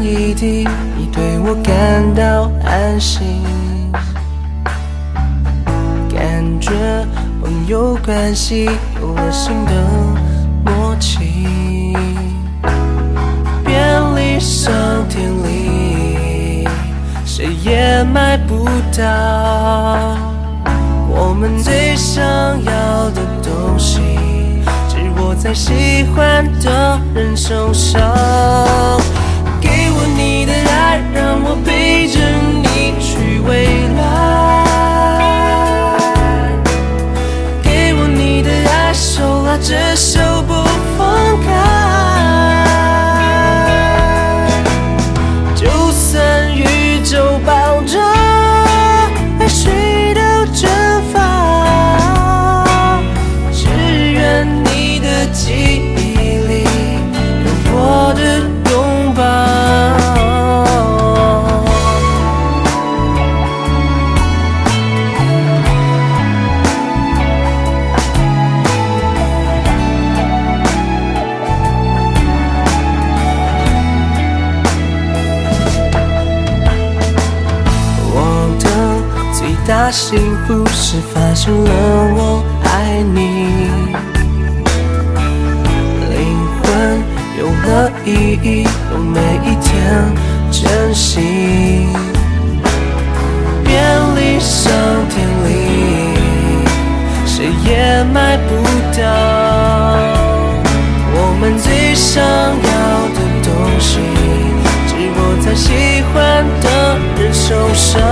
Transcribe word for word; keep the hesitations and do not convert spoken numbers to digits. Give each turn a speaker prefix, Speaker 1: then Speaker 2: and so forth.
Speaker 1: 一滴，你对我感到安心，感觉朋友关系有了新的默契，便利商店里谁也买不到我们最想要的东西，只握在喜欢的人手上。给我你的爱，让我陪着你去未来，给我你的爱，手拉着手不放开，就算宇宙爆炸，海水都蒸发，只愿你的记忆里有我的拥抱。我的最大幸福是发现了我爱你，灵魂有了意义，用每一天珍惜。便利商店里谁也买不到我们最想要的东西，只握在喜欢的人手上。